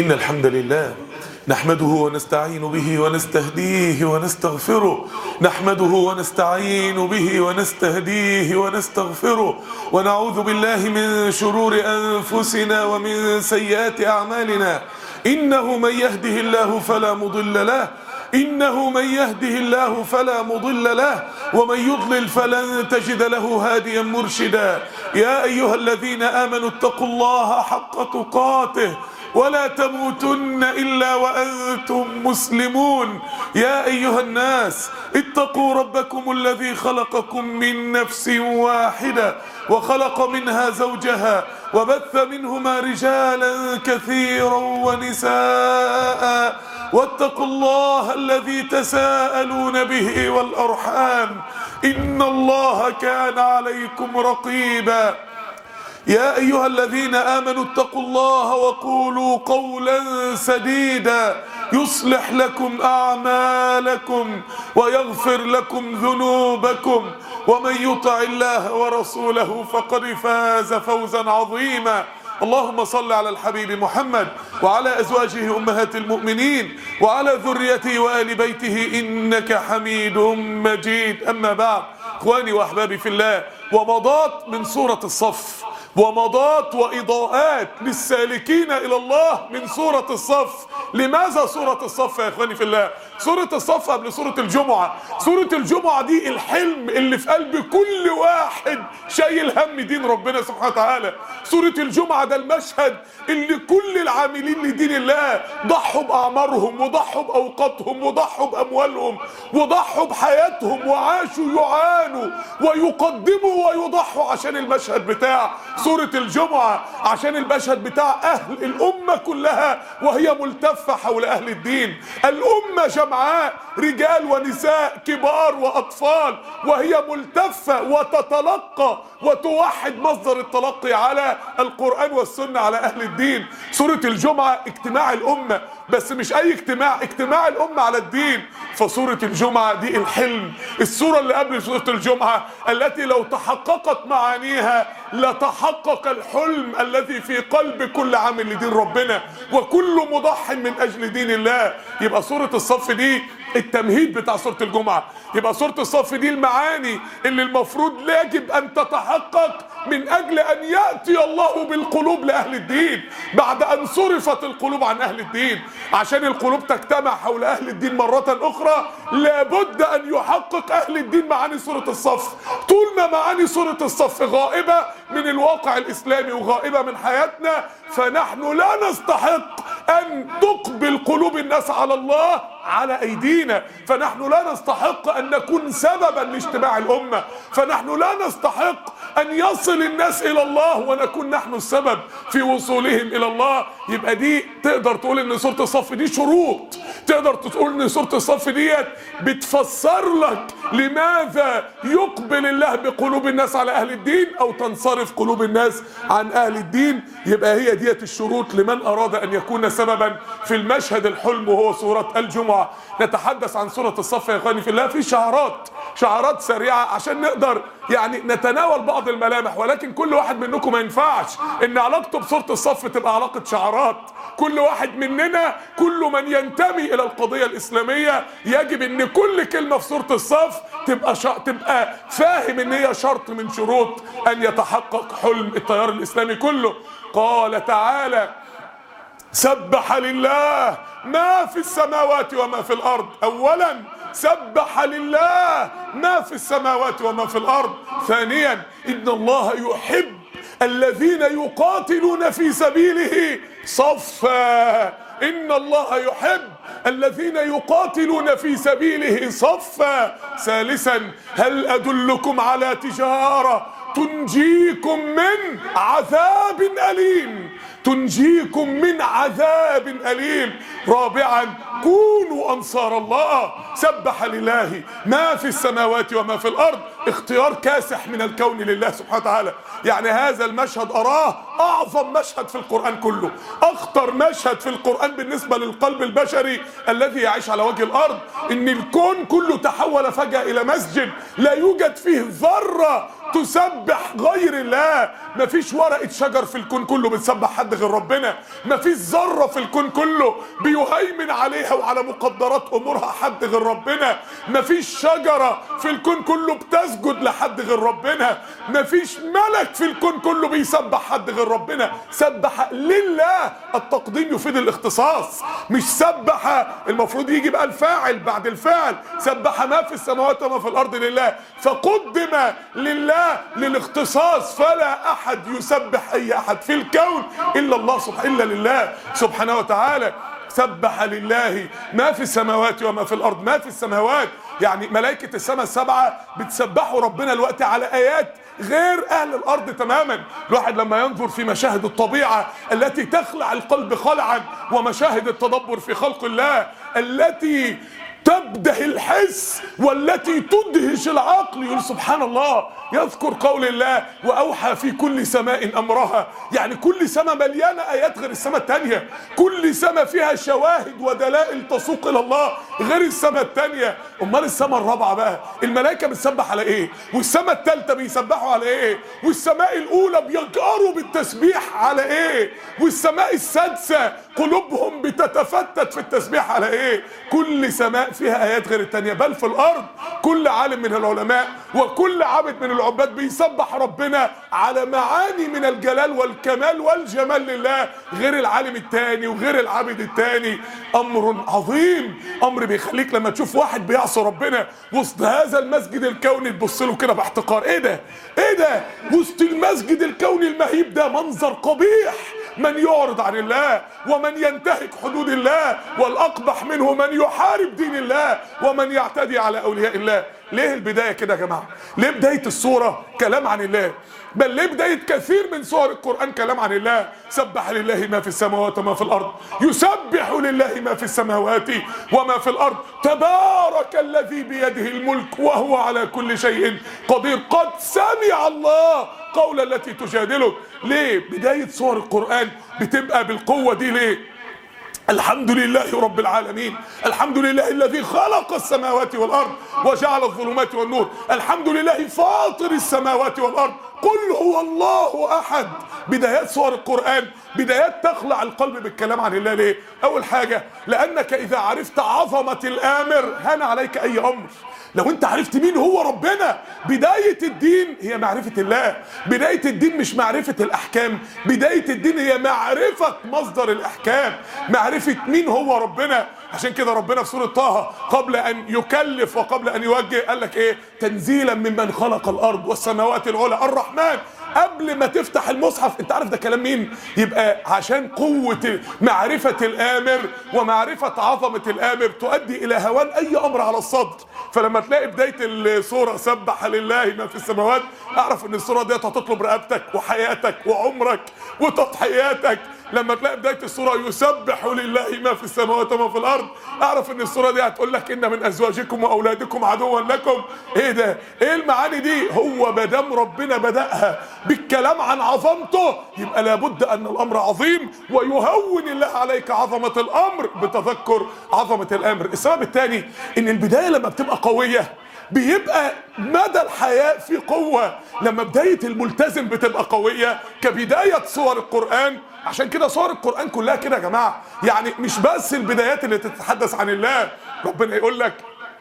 إن الحمد لله نحمده ونستعين به ونستهديه ونستغفره. نحمده ونستعين به ونستهديه ونستغفره، ونعوذ بالله من شرور أنفسنا ومن سيئات أعمالنا. إنه من يهده الله فلا مضل له، إنه من يهده الله فلا مضل له، ومن يضلل فلن تجد له هاديا مرشدا. يا أيها الذين آمنوا اتقوا الله حق تقاته ولا تموتن إلا وأنتم مسلمون. يا أيها الناس اتقوا ربكم الذي خلقكم من نفس واحدة وخلق منها زوجها وبث منهما رجالا كثيرا ونساء، واتقوا الله الذي تساءلون به والأرحام إن الله كان عليكم رقيبا. يا أيها الذين آمنوا اتقوا الله وقولوا قولا سديدا يصلح لكم أعمالكم ويغفر لكم ذنوبكم، ومن يطع الله ورسوله فقد فاز فوزا عظيما. اللهم صل على الحبيب محمد وعلى أزواجه أمهات المؤمنين وعلى ذريته وآل بيته إنك حميد مجيد. أما بعد، إخواني وأحبابي في الله، ومضات من سورة الصف، ومضات وإضاءات للسالكين إلى الله من سورة الصف. لماذا سورة الصف يا إخواني في الله؟ سورة الصف قبل سورة الجمعة. سورة الجمعة دي الحلم اللي في قلب كل واحد شايل هم دين ربنا سبحانه وتعالى. سورة الجمعة ده المشهد اللي كل العاملين لدين الله ضحوا بأعمارهم وضحوا بأوقاتهم وضحوا بأموالهم وضحوا بحياتهم وعاشوا يعانوا ويقدموا ويضحوا عشان المشهد بتاع سورة الجمعة، عشان المشهد بتاع أهل الأمة كلها وهي ملتفة حول أهل الدين. الأمة جمعاء، رجال ونساء كبار وأطفال، وهي ملتفة وتتلقى وتوحد مصدر التلقي على القرآن والسنة على أهل الدين. سورة الجمعة اجتماع الأمة، بس مش أي اجتماع، اجتماع الأمة على الدين. فسورة الجمعة دي الحلم، السورة اللي قبل سورة الجمعة التي لو تحققت معانيها لتحقق الحلم الذي في قلب كل عامل لدين ربنا وكل مضح من أجل دين الله. يبقى سورة الصف دي التمهيد بتاع سورة الجمعة، يبقى سورة الصف دي المعاني اللي المفروض يجب أن تتحقق من أجل أن يأتي الله بالقلوب لأهل الدين بعد أن صرفت القلوب عن أهل الدين. عشان القلوب تجتمع حول أهل الدين مرة أخرى لابد أن يحقق أهل الدين معاني سورة الصف. طول ما معاني سورة الصف غائبة من الواقع الإسلامي وغائبة من حياتنا فنحن لا نستحق أن تقبل قلوب الناس على الله على أيدينا، فنحن لا نستحق أن نكون سببا لاجتماع الأمة، فنحن لا نستحق أن يصل الناس إلى الله ونكون نحن السبب في وصولهم إلى الله. يبقى دي تقدر تقول إن سورة الصف دي شروط، تقدر تقول إن سورة الصف ديت بتفسر لك لماذا يقبل الله بقلوب الناس على أهل الدين أو تنصرف قلوب الناس عن أهل الدين. يبقى هي ديت الشروط لمن أراد أن يكون سببا في المشهد الحلم وهو سورة الجمعة. نتحدث عن سورة الصف يا إخواني في الله في شعارات سريعة عشان نقدر يعني نتناول بعض الملامح، ولكن كل واحد منكم ما ينفعش ان علاقته بسورة الصف تبقى علاقة شعارات. كل واحد مننا، كل من ينتمي الى القضية الاسلامية يجب ان كل كلمة في سورة الصف تبقى فاهم ان هي شرط من شروط ان يتحقق حلم التيار الاسلامي كله. قال تعالى: سبح لله ما في السماوات وما في الأرض. أولا سبح لله ما في السماوات وما في الأرض. ثانيا إن الله يحب الذين يقاتلون في سبيله صفا. إن الله يحب الذين يقاتلون في سبيله صفا. ثالثا هل أدلكم على تجارة تنجيكم من عذاب أليم، تنجيكم من عذاب أليم. رابعا كونوا أنصار الله. سبح لله ما في السماوات وما في الأرض، اختيار كاسح من الكون لله سبحانه وتعالى. يعني هذا المشهد أراه أعظم مشهد في القرآن كله، أخطر مشهد في القرآن بالنسبة للقلب البشري الذي يعيش على وجه الأرض. إن الكون كله تحول فجأة إلى مسجد لا يوجد فيه ذرة تسبح غير الله. مفيش ورقة شجر في الكون كله بتسبح حد غير ربنا، مفيش ذرة في الكون كله بيهيمن عليها وعلى مقدرات امورها حد غير ربنا، مفيش شجرة في الكون كله بتسجد لحد غير ربنا، مفيش ملك في الكون كله بيسبح حد غير ربنا. سبح لله، التقديم يفيد الاختصاص، مش سبح المفروض يجي بقى الفاعل بعد الفعل. سبح ما في السماوات وما في الارض لله، فقدم لله للاختصاص. فلا احد يسبح اي احد في الكون الا الله الا لله سبحانه وتعالى. سبح لله ما في السماوات وما في الارض. ما في السماوات يعني ملائكة السماء السبعة بتسبحوا ربنا الوقت على ايات غير اهل الارض تماما. الواحد لما ينظر في مشاهد الطبيعة التي تخلع القلب خلعا، ومشاهد التدبر في خلق الله التي تبدهي الحس والتي تدهش العقل، يقول سبحان الله. يذكر قول الله واوحى في كل سماء امرها، يعني كل سماء مليانه ايات غير السماء الثانيه، كل سماء فيها شواهد ودلائل تسوق الى الله غير السماء الثانيه. امال السماء الرابعه بقى الملائكه بتسبح على ايه؟ والسماء الثالثه بيسبحوا على ايه؟ والسماء الاولى بيجأروا بالتسبيح على ايه؟ والسماء السادسه قلوبهم بتتفتت في التسبيح على ايه؟ كل سماء فيها ايات غير الثانيه. بل في الارض كل عالم من العلماء وكل عابد من العباد بيسبح ربنا على معاني من الجلال والكمال والجمال لله غير العالم الثاني وغير العابد الثاني. امر عظيم، امر بيخليك لما تشوف واحد بيعصي ربنا وسط هذا المسجد الكوني تبص له كده باحتقار. ايه ده؟ ايه ده؟ وسط المسجد الكوني المهيب ده منظر قبيح. من يعرض عن الله ومن ينتهك حدود الله، والأقبح منه من يحارب دين الله ومن يعتدي على أولياء الله. ليه البداية كده يا جماعة؟ ليه بداية السورة كلام عن الله؟ بل ليه بداية كثير من سور القرآن كلام عن الله؟ سبح لله ما في السماوات وما في الأرض، يسبح لله ما في السماوات وما في الأرض، تبارك الذي بيده الملك وهو على كل شيء قدير، قد سمع الله قول التي تجادلك. ليه بداية سور القرآن بتبقى بالقوة دي؟ ليه؟ الحمد لله رب العالمين، الحمد لله الذي خلق السماوات والأرض وجعل الظلمات والنور، الحمد لله فاطر السماوات والأرض، قل هو الله أحد. بدايات سور القرآن بدايات تخلع القلب بالكلام عن الله. ليه؟ أول حاجة لأنك إذا عرفت عظمة الآمر هان عليك أي أمر. لو انت عرفت مين هو ربنا، بداية الدين هي معرفة الله. بداية الدين مش معرفة الأحكام، بداية الدين هي معرفة مصدر الأحكام، معرفة مين هو ربنا. عشان كده ربنا في سورة طه قبل أن يكلف وقبل أن يوجه قال لك إيه؟ تنزيلا ممن خلق الأرض والسماوات العلى الرحمن. قبل ما تفتح المصحف انت عارف ده كلام مين؟ يبقى عشان قوة معرفة الآمر ومعرفة عظمة الآمر تؤدي إلى هوان أي أمر على الصدر. فلما تلاقي بداية السورة سبح لله ما في السماوات، اعرف ان السورة دي هتطلب رقبتك وحياتك وعمرك وتضحياتك. لما تلاقي بداية السورة يسبح لله ما في السماوات وما في الأرض، اعرف ان السورة دي هتقول لك إن من أزواجكم وأولادكم عدوا لكم. ايه ده؟ ايه المعاني دي؟ هو مادام ربنا بدأها بالكلام عن عظمته يبقى لابد أن الأمر عظيم، ويهون الله عليك عظمة الأمر بتذكر عظمة الأمر. السبب الثاني إن البداية لما بتبقى قوية بيبقى مدى الحياة في قوة. لما بداية الملتزم بتبقى قوية كبداية سور القرآن. عشان كده سور القرآن كلها كده يا جماعة، يعني مش بس البدايات اللي تتحدث عن الله. ربنا يقول لك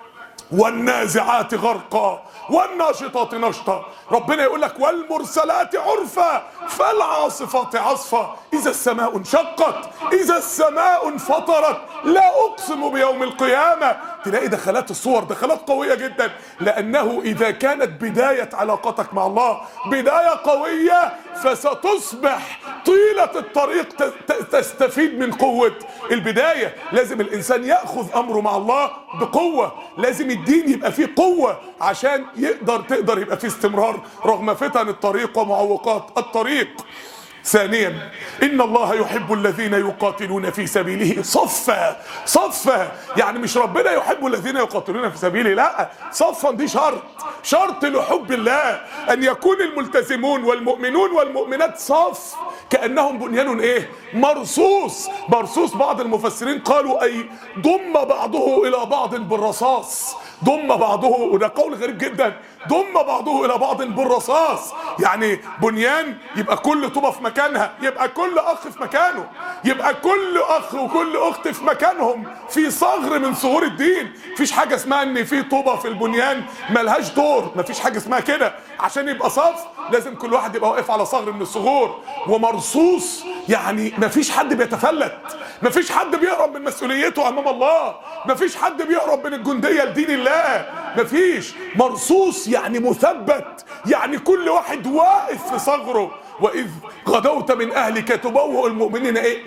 والنازعات غرقا والناشطات نشطا، ربنا يقول لك والمرسلات عرفا فالعاصفات عصفا، إذا السماء انشقت، إذا السماء انفطرت، لا أقسم بيوم القيامة. تلاقي دخلات الصور دخلات قوية جدا، لأنه إذا كانت بداية علاقتك مع الله بداية قوية فستصبح طيلة الطريق تستفيد من قوة البداية. لازم الإنسان يأخذ أمره مع الله بقوة، لازم الدين يبقى فيه قوة عشان تقدر يبقى فيه استمرار رغم فتن الطريق ومعوقات الطريق. ثانيا إن الله يحب الذين يقاتلون في سبيله صفا. صفا يعني مش ربنا يحب الذين يقاتلون في سبيله، لا، صفا دي شرط لحب الله، أن يكون الملتزمون والمؤمنون والمؤمنات صف كأنهم بنيان ايه؟ مرصوص. بعض المفسرين قالوا أي ضم بعضه إلى بعض بالرصاص، ضم بعضه. وده قول غريب جدا، ضم بعضه الى بعض بالرصاص. يعني بنيان يبقى كل طوبة في مكانها، يبقى كل اخ في مكانه، يبقى كل اخ وكل اخت في مكانهم في صغر من صغور الدين. مفيش حاجة اسمها ان في طوبة في البنيان ملهاش دور، مفيش حاجة اسمها كده. عشان يبقى صف لازم كل واحد يبقى واقف على صغر من الصغور ومرصوص. يعني مفيش حد بيتفلت، مفيش حد بيهرب من مسؤوليته امام الله، مفيش حد بيهرب من الجندية لدين الله، مفيش. مرصوص يعني مثبت، يعني كل واحد واقف في صغره. واذ غدوت من اهلك تبوئ المؤمنين ايه؟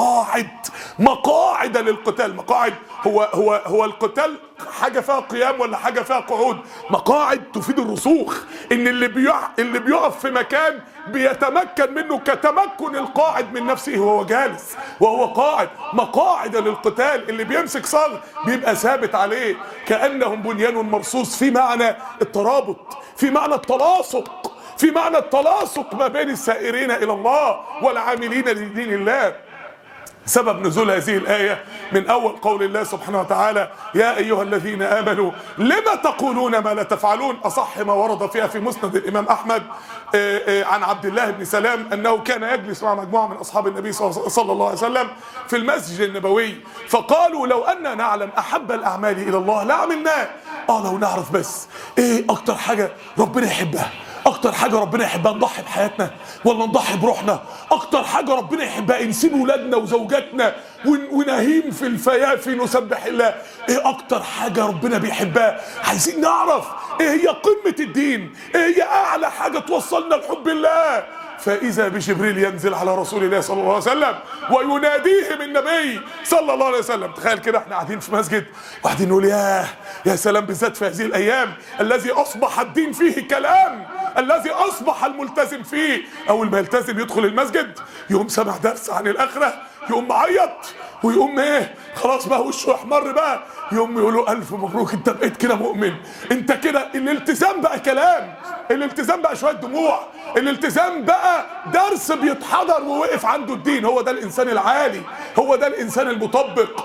مقاعد للقتال. مقاعد هو القتال حاجه فيها قيام ولا حاجه فيها قعود؟ مقاعد تفيد الرسوخ، ان اللي بيقف في مكان بيتمكن منه كتمكن القاعد من نفسه وهو جالس وهو قاعد. مقاعد للقتال، اللي بيمسك صغر بيبقى ثابت عليه. كأنهم بنيان مرصوص، في معنى الترابط، في معنى التلاصق، في معنى التلاصق ما بين السائرين الى الله والعاملين لدين الله. سبب نزول هذه الآية من أول قول الله سبحانه وتعالى: يا أيها الذين آمنوا لما تقولون ما لا تفعلون. أصح ما ورد فيها في مسند الإمام أحمد عن عبد الله بن سلام أنه كان يجلس مع مجموعة من أصحاب النبي صلى الله عليه وسلم في المسجد النبوي، فقالوا: لو أننا نعلم أحب الأعمال إلى الله لعملناه. لو نعرف بس إيه أكتر حاجة ربنا يحبها، اكتر حاجة ربنا يحبها نضحي بحياتنا ولا نضحي بروحنا؟ اكتر حاجة ربنا يحبها نسيب ولادنا وزوجاتنا ونهيم في الفيافي نسبح الله؟ ايه اكتر حاجة ربنا بيحبها؟ عايزين نعرف ايه هي قمة الدين، ايه هي اعلى حاجة توصلنا لحب الله. فإذا بجبريل ينزل على رسول الله صلى الله عليه وسلم ويناديه بالنبي صلى الله عليه وسلم. تخيل كده احنا قاعدين في مسجد وقاعدين نقول يا سلام، بالذات في هذه الأيام الذي أصبح الدين فيه كلام، الذي أصبح الملتزم فيه أول ما يلتزم يدخل المسجد يقوم سمع درس عن الآخرة، يقوم معيط ويقوم خلاص بقى وشه يحمر بقى، يقوم يقولوا ألف مبروك انت بقيت كده مؤمن، انت كده. الالتزام بقى كلام، الالتزام بقى شوية دموع، الالتزام بقى درس بيتحضر ووقف عنده الدين. هو ده الإنسان العالي، هو ده الإنسان المطبق.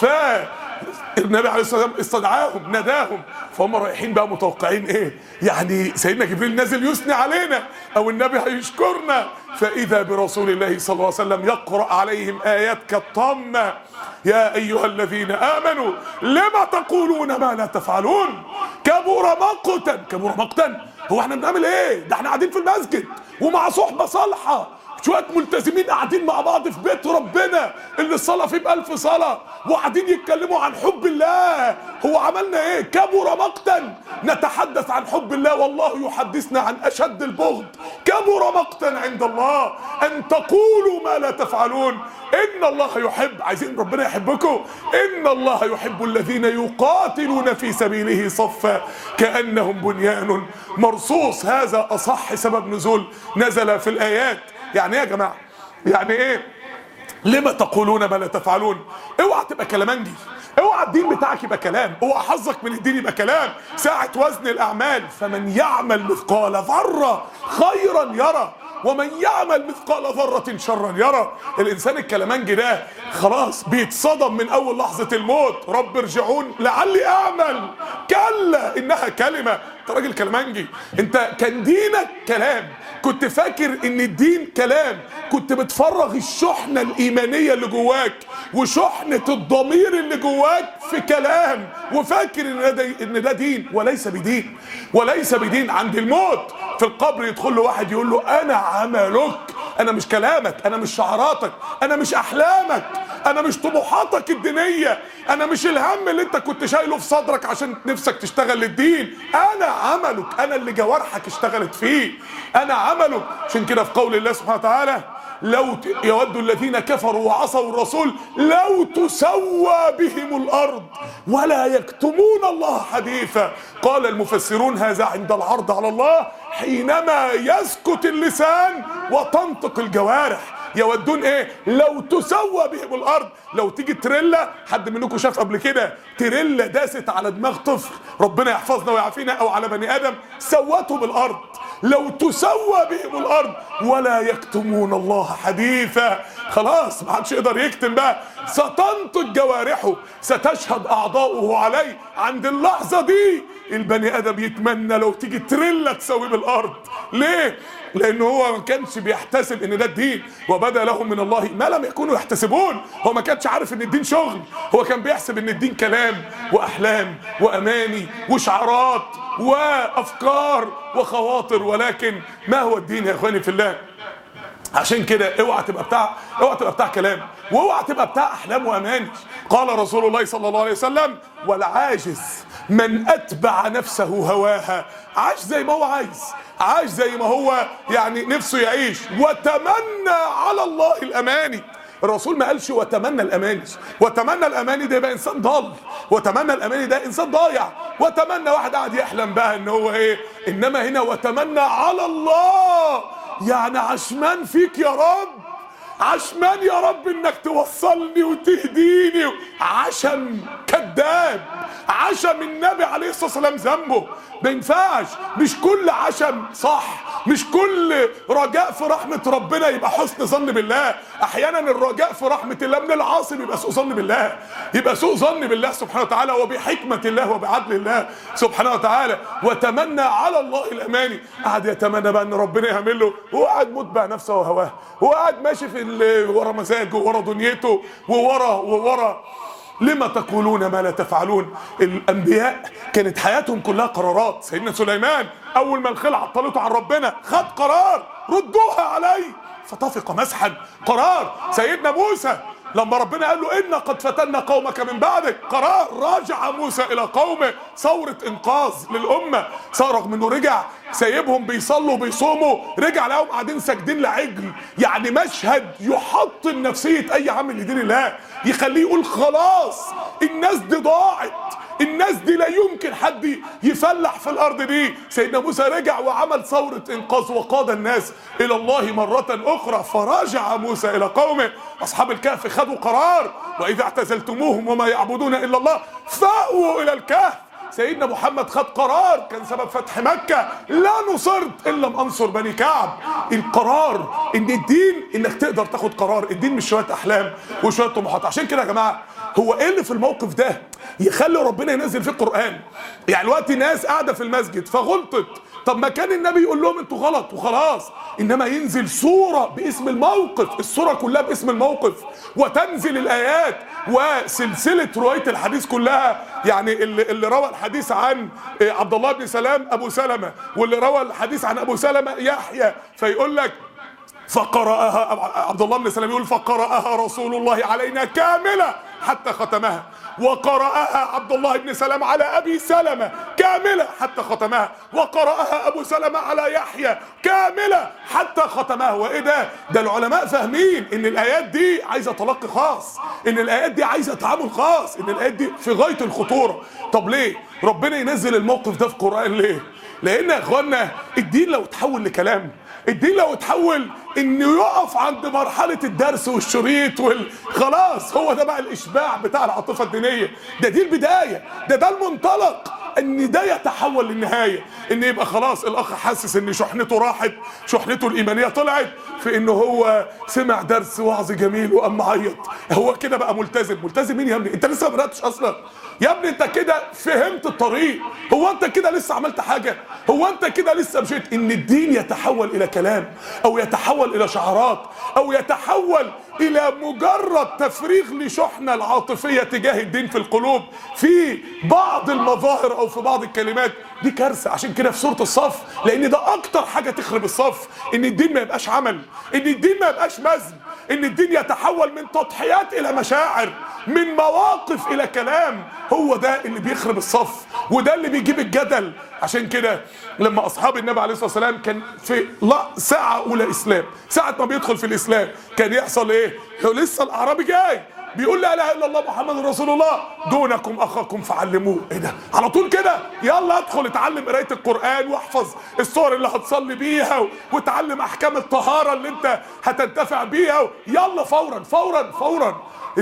النبي عليه الصلاة والسلام استدعاهم ناداهم، فهم رايحين بقى متوقعين يعني سيدنا جبريل نازل يثني علينا او النبي هيشكرنا. فاذا برسول الله صلى الله عليه وسلم يقرأ عليهم ايات كالطامة: يا ايها الذين امنوا لما تقولون ما لا تفعلون كبر مقتا. هو احنا بنعمل ايه؟ ده احنا قاعدين في المسجد ومع صحبة صالحة، شوية ملتزمين قاعدين مع بعض في بيت ربنا اللي الصلاة فيه ب1000 صلاة وقاعدين يتكلموا عن حب الله. هو عملنا ايه؟ كبر مقتا. نتحدث عن حب الله والله يحدثنا عن اشد البغض. كبر مقتا عند الله ان تقولوا ما لا تفعلون. ان الله يحب، عايزين ربنا يحبكم، ان الله يحب الذين يقاتلون في سبيله صفا كأنهم بنيان مرصوص. هذا اصح سبب نزول نزل في الايات. يعني ايه يا جماعه؟ يعني ايه لما تقولون ما لا تفعلون؟ اوعى تبقى كلامنجي، اوعى الدين بتاعك يبقى كلام، اوعى حظك من الدين يبقى كلام. ساعة وزن الاعمال: فمن يعمل مثقال ذرة خيرا يرى ومن يعمل مثقال ذرة شرا يرى. الانسان الكلامنجي ده خلاص بيتصدم من اول لحظة الموت: رب ارجعون لعلي اعمل. كلا انها كلمة. انت راجل كلامنجي، انت كان دينك كلام، كنت فاكر ان الدين كلام، كنت بتفرغ الشحنة الايمانية اللي جواك وشحنة الضمير اللي جواك في كلام، وفاكر ان ده دين وليس بدين، وليس بدين. عند الموت في القبر يدخل له واحد يقول له: انا عملك، انا مش كلامك، انا مش شعاراتك، انا مش احلامك، انا مش طموحاتك الدينية، انا مش الهم اللي انت كنت شايله في صدرك عشان نفسك تشتغل للدين. انا عملك، انا اللي جوارحك اشتغلت فيه، انا عملك. عشان كده في قول الله سبحانه وتعالى: لو يود الذين كفروا وعصوا الرسول لو تسوى بهم الارض ولا يكتمون الله حديثا. قال المفسرون: هذا عند العرض على الله حينما يسكت اللسان وتنطق الجوارح. يودون لو تسوى بهم الارض، لو تيجي تريلا، حد منكم شاف قبل كده تريلا داست على دماغ طفل ربنا يحفظنا ويعافينا او على بني ادم سوته بالارض، لو تسوى بهم الارض ولا يكتمون الله حديثا. خلاص ما حدش يقدر يكتم بقى، ستنطق جوارحه، ستشهد اعضاؤه عليه. عند اللحظه دي البني ادم يتمنى لو تيجي تريلا تسويه بالارض. ليه؟ لانه هو ما كانش بيحتسب ان ده الدين، وبدا لهم من الله ما لم يكونوا يحتسبون. هو ما كانش عارف ان الدين شغل، هو كان بيحسب ان الدين كلام واحلام واماني وشعارات وافكار وخواطر، ولكن ما هو الدين يا اخواني في الله؟ عشان كده اوعى تبقى بتاع كلام، واوعى تبقى بتاع احلام واماني. قال رسول الله صلى الله عليه وسلم: والعاجز من اتبع نفسه هواها. عاش زي ما هو عاش زي ما هو يعني نفسه يعيش، وتمنى على الله الاماني. الرسول ما قالش وتمنى الاماني، وتمنى الاماني ده يبقى انسان ضال، وتمنى الاماني ده انسان ضايع، وتمنى واحد قاعد يحلم بقى ان هو ايه. انما هنا وتمنى على الله، يعني عشمان فيك يا رب، عشمان يا رب انك توصلني وتهديني. عشم كذاب، عشم النبي عليه الصلاه والسلام ذنبه ما ينفعش. مش كل عشم صح، مش كل رجاء في رحمه ربنا يبقى حسن ظن بالله. احيانا الرجاء في رحمه الله من العاصم يبقى سوء ظن بالله، يبقى سوء ظن بالله سبحانه وتعالى وبحكمه الله وبعدل الله سبحانه وتعالى. وتمنى على الله الاماني، قعد يتمنى بقى ان ربنا يعمل له، هو قاعد متبع نفسه وهواه، هو قاعد ماشي في ورا مزاجه ورا دنيته وورا. لما تقولون ما لا تفعلون؟ الانبياء كانت حياتهم كلها قرارات. سيدنا سليمان اول ما الخيل عطلته عن ربنا خد قرار: ردوها علي، فطفق مسحا. قرار. سيدنا موسى لما ربنا قال له: إنا قد فتنا قومك من بعدك، قرار. راجع موسى إلى قومه، ثورة إنقاذ للأمة. رغم إنه رجع سايبهم بيصلوا وبيصوموا، رجع لهم قاعدين ساجدين لعجل. يعني مشهد يحطم نفسية أي عامل لدين الله، يخليه يقول خلاص الناس دي ضاعت، الناس دي لا يمكن حد يفلح في الارض دي. سيدنا موسى رجع وعمل ثورة انقاذ وقاد الناس الى الله مرة اخرى. فراجع موسى الى قومه. اصحاب الكهف خدوا قرار: واذا اعتزلتموهم وما يعبدون الا الله فاووا الى الكهف. سيدنا محمد خد قرار كان سبب فتح مكة: لا نصرت إن لم أنصر بني كعب. القرار إن الدين إنك تقدر تاخد قرار، الدين مش شوية أحلام وشوية طموحات. عشان كده يا جماعة هو إيه اللي في الموقف ده يخلي ربنا ينزل فيه القرآن؟ يعني الوقت ناس قاعدة في المسجد فغلطت، طب ما كان النبي يقول لهم انتوا غلط وخلاص، انما ينزل سورة باسم الموقف، السورة كلها باسم الموقف، وتنزل الايات وسلسلة رواية الحديث كلها. يعني اللي روى الحديث عن عبد الله بن سلام ابو سلمة، واللي روى الحديث عن ابو سلمة يحيى، فيقول لك فقرأها عبد الله بن سلام، يقول فقرأها رسول الله علينا كاملة حتى ختمها، وقرأها عبد الله بن سلام على أبي سلمة كاملة حتى ختمها، وقرأها أبو سلمة على يحيى كاملة حتى ختمها. وإيه ده العلماء فاهمين إن الآيات دي عايزة تلقي خاص، إن الآيات دي عايزة تعامل خاص، إن الآيات دي في غاية الخطورة. طب ليه ربنا ينزل الموقف ده في القرآن؟ ليه؟ لأن يا إخوانا الدين لو تحول لكلام، الدين لو اتحول انه يقف عند مرحلة الدرس والشريط خلاص، هو ده بقى الاشباع بتاع العاطفة الدينية. دي البداية، ده المنطلق، ان ده يتحول للنهاية، ان يبقى خلاص الاخ حاسس ان شحنته راحت، شحنته الايمانية طلعت في انه هو سمع درس وعظ جميل وقام معيط، هو كده بقى ملتزم. ملتزم مين يا ابني؟ انت لسه ما بدأتش اصلا يا ابني، انت كده فهمت الطريق، هو انت كده لسه عملت حاجة؟ هو انت كده لسه مشيت؟ ان الدين يتحول الى كلام، او يتحول الى شعارات، او يتحول الى مجرد تفريغ لشحنة العاطفية تجاه الدين في القلوب في بعض المظاهر او في بعض الكلمات، دي كارثة. عشان كده في سورة الصف، لان ده اكتر حاجة تخرب الصف، ان الدين ما يبقاش عمل، ان الدين ما يبقاش مزن، ان الدين يتحول من تضحيات الى مشاعر، من مواقف الى كلام. هو ده اللي بيخرب الصف، وده اللي بيجيب الجدل. عشان كده لما اصحاب النبي عليه الصلاه والسلام كان في ساعه اولى اسلام، ساعه ما بيدخل في الاسلام، كان يحصل ايه؟ لسه الاعرابي جاي بيقول لا اله الا الله محمد رسول الله، دونكم اخاكم فعلموه. ايه ده على طول كده؟ يلا ادخل اتعلم قرايه القران واحفظ الصور اللي هتصلي بيها وتعلم احكام الطهاره اللي انت هتنتفع بيها. يلا فورا فورا فورا.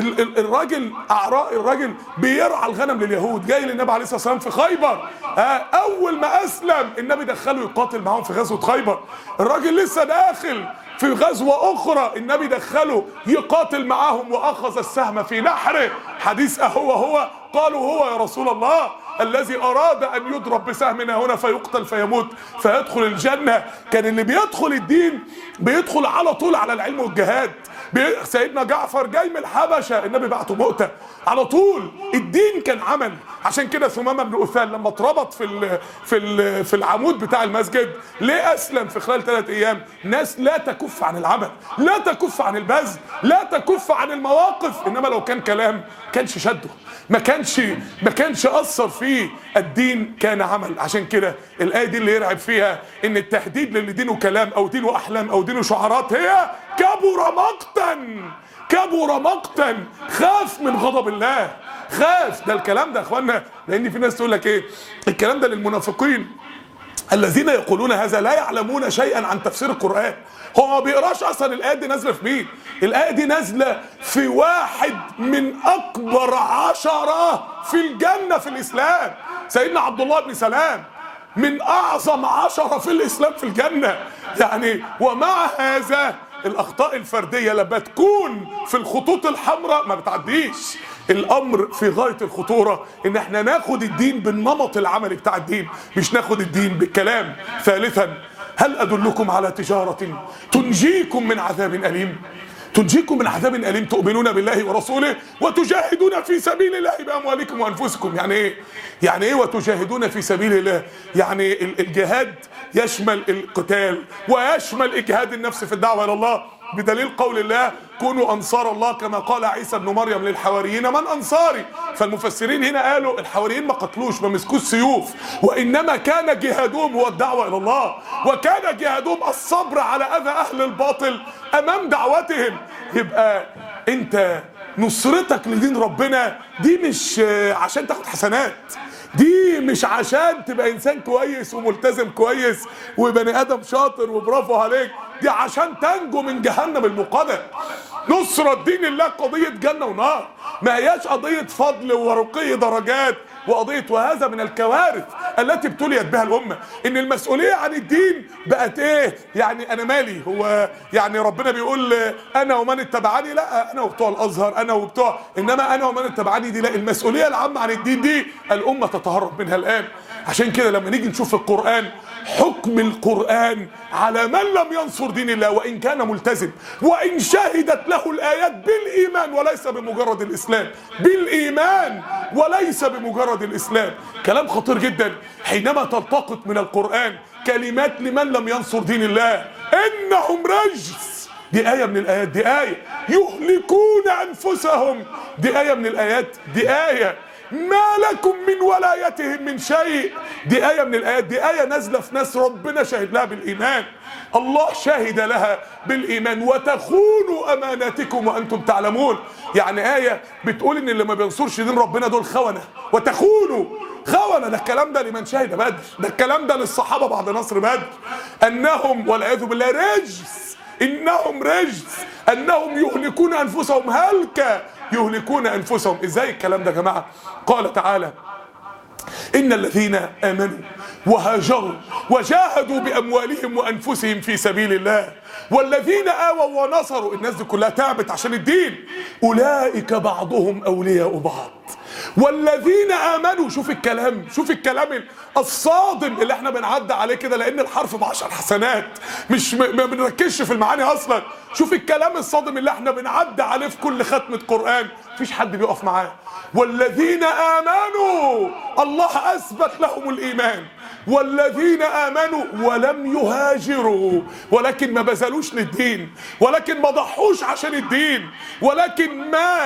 الراجل بيرعى الغنم لليهود، جاي للنبي عليه الصلاه والسلام في خيبر. اول ما اسلم النبي دخله يقاتل معاهم في غزوه خيبر. الراجل لسه داخل في غزوه اخرى، النبي دخله يقاتل معاهم واخذ السهم في نحره. حديث هو قالوا هو يا رسول الله الذي اراد ان يضرب بسهمنا هنا فيقتل فيموت فيدخل الجنه. كان اللي بيدخل الدين بيدخل على طول على العلم والجهاد. سيدنا جعفر جاي من الحبشه، النبي بعته مؤتة على طول. الدين كان عمل. عشان كده ثمامه بن أثال لما اتربط في العمود بتاع المسجد، ليه اسلم في خلال 3 ايام؟ ناس لا تكف عن العمل، لا تكف عن البذل، لا تكف عن المواقف. انما لو كان كلام كانش شده، ما كانش اثر فيه. الدين كان عمل. عشان كده الايه دي اللي يرعب فيها ان التهديد للي دينه كلام او دينه احلام او دينه شعارات هي كبر مقتا. خاف من غضب الله، خاف. ده الكلام ده يا اخوانا، لان في ناس تقول لك ايه الكلام ده للمنافقين الذين يقولون هذا لا يعلمون شيئا عن تفسير القرآن. هو ما بيقراش اصلا. الآية دي نازلة في مين؟ الآية دي نازلة في واحد من أكبر 10 في الجنة في الإسلام، سيدنا عبد الله بن سلام، من أعظم 10 في الإسلام في الجنة. يعني ومع هذا الأخطاء الفردية لما تكون في الخطوط الحمراء ما بتعديش. الامر في غاية الخطورة ان احنا ناخد الدين بالنمط العملي بتاع الدين، مش ناخد الدين بالكلام. ثالثا، هل ادلكم على تجارة تنجيكم من عذاب اليم؟ تنجيكم من عذاب اليم، تؤمنون بالله ورسوله وتجاهدون في سبيل الله باموالكم وانفسكم. يعني ايه وتجاهدون في سبيل الله؟ يعني الجهاد يشمل القتال ويشمل اجهاد النفس في الدعوة الى الله، بدليل قول الله كونوا انصار الله كما قال عيسى ابن مريم للحواريين من انصاري. فالمفسرين هنا قالوا الحواريين ما قتلوش، ما مسكوش سيوف، وانما كان جهادهم هو الدعوه الى الله، وكان جهادهم الصبر على اذى اهل الباطل امام دعوتهم. يبقى انت نصرتك لدين ربنا دي مش عشان تاخد حسنات، دي مش عشان تبقى انسان كويس وملتزم كويس وبني ادم شاطر وبرافو عليك، دي عشان تنجو من جهنم الموقدة. نصرة دين الله قضية جنة ونار، ما هياش قضية فضل ورقي درجات وقضية. وهذا من الكوارث التي ابتليت بها الأمة، إن المسؤولية عن الدين بقت إيه؟ يعني أنا مالي، هو يعني ربنا بيقول أنا ومن اتبعني؟ لا، أنا وبتوع الأزهر، أنا وبتوع، إنما أنا ومن اتبعني دي لا. المسؤولية العامة عن الدين دي الأمة تتهرب منها الآن. عشان كده لما نيجي نشوف القرآن، حكم القرآن على من لم ينصر دين الله وإن كان ملتزم، وإن شهدت له الآيات بالإيمان وليس بمجرد الإسلام، بالإيمان وليس بمجرد الإسلام. كلام خطير جدا حينما تلتقط من القرآن كلمات لمن لم ينصر دين الله. إنهم رجس، دي آية من الآيات، دي آية. يهلكون أنفسهم، دي آية من الآيات، دي آية. ما لكم من ولايتهم من شيء، دي آية من الآيات، دي آية نازلة في ناس ربنا شهد لها بالإيمان، الله شهد لها بالإيمان. وتخونوا أماناتكم وأنتم تعلمون، يعني آية بتقول إن اللي ما بينصرش دين ربنا دول خونة. وتخونوا خونة، ده الكلام ده لمن شهد بدر، ده الكلام ده للصحابة بعد نصر بدر. أنهم والعياذ بالله رجس، إنهم رجس، أنهم يهلكون أنفسهم هلكا، يهلكون أنفسهم. إزاي الكلام ده يا جماعة؟ قال تعالى إن الذين آمنوا وهاجروا وجاهدوا بأموالهم وأنفسهم في سبيل الله والذين آووا ونصروا، الناس دي كلها تعبت عشان الدين، أولئك بعضهم أولياء بعض والذين آمنوا. شوف الكلام، شوف الكلام الصادم اللي احنا بنعدي عليه كده، لأن الحرف ب10 حسنات، مش ما بنركزش في المعاني أصلا. شوف الكلام الصادم اللي احنا بنعدي عليه في كل ختمة قرآن، مفيش حد بيقف معاه. والذين آمنوا، الله أثبت لهم الإيمان. والذين آمنوا ولم يهاجروا، ولكن ما بذلوش للدين، ولكن ما ضحوش عشان الدين، ولكن ما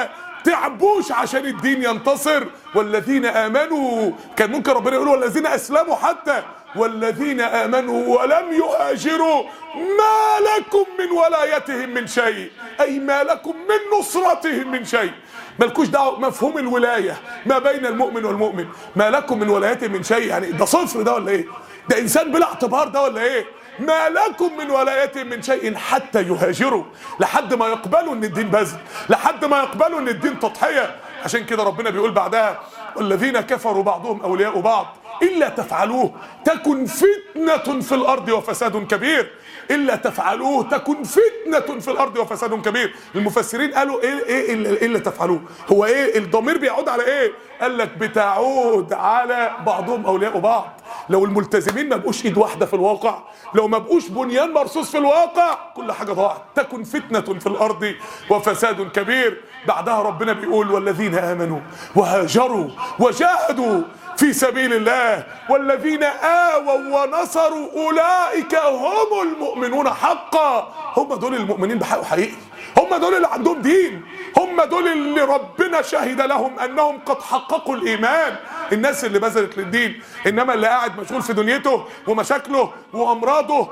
تعبوش عشان الدين ينتصر. والذين آمنوا، كان ممكن ربنا يقول والذين أسلموا حتى، والذين آمنوا ولم يهاجروا ما لكم من ولايتهم من شيء، أي ما لكم من نصرتهم من شيء. مالكوش دعوه. مفهوم الولايه ما بين المؤمن والمؤمن، ما لكم من ولايته من شيء، يعني ده صفر ده ولا ايه؟ ده انسان بلا اعتبار ده ولا ايه؟ ما لكم من ولايته من شيء حتى يهاجروا، لحد ما يقبلوا ان الدين بذل، لحد ما يقبلوا ان الدين تضحيه. عشان كده ربنا بيقول بعدها والذين كفروا بعضهم اولياء بعض الا تفعلوه تكن فتنه في الارض وفساد كبير. الا تفعلوه تكن فتنه في الارض وفساد كبير. المفسرين قالوا ايه الا تفعلوه؟ هو ايه الضمير بيعود على ايه؟ قال لك بتعود على بعضهم اولياء بعض. لو الملتزمين ما بقوش ايد واحده في الواقع، لو ما بقوش بنيان مرصوص في الواقع، كل حاجه ضاعت. تكن فتنه في الارض وفساد كبير. بعدها ربنا بيقول والذين امنوا وهاجروا وجاهدوا في سبيل الله والذين آووا ونصروا أولئك هم المؤمنون حقا. هم دول المؤمنين بحق حقيقي، هم دول اللي عندهم دين، هم دول اللي ربنا شهد لهم أنهم قد حققوا الإيمان. الناس اللي بذلت للدين، إنما اللي قاعد مشغول في دنيته ومشاكله وأمراضه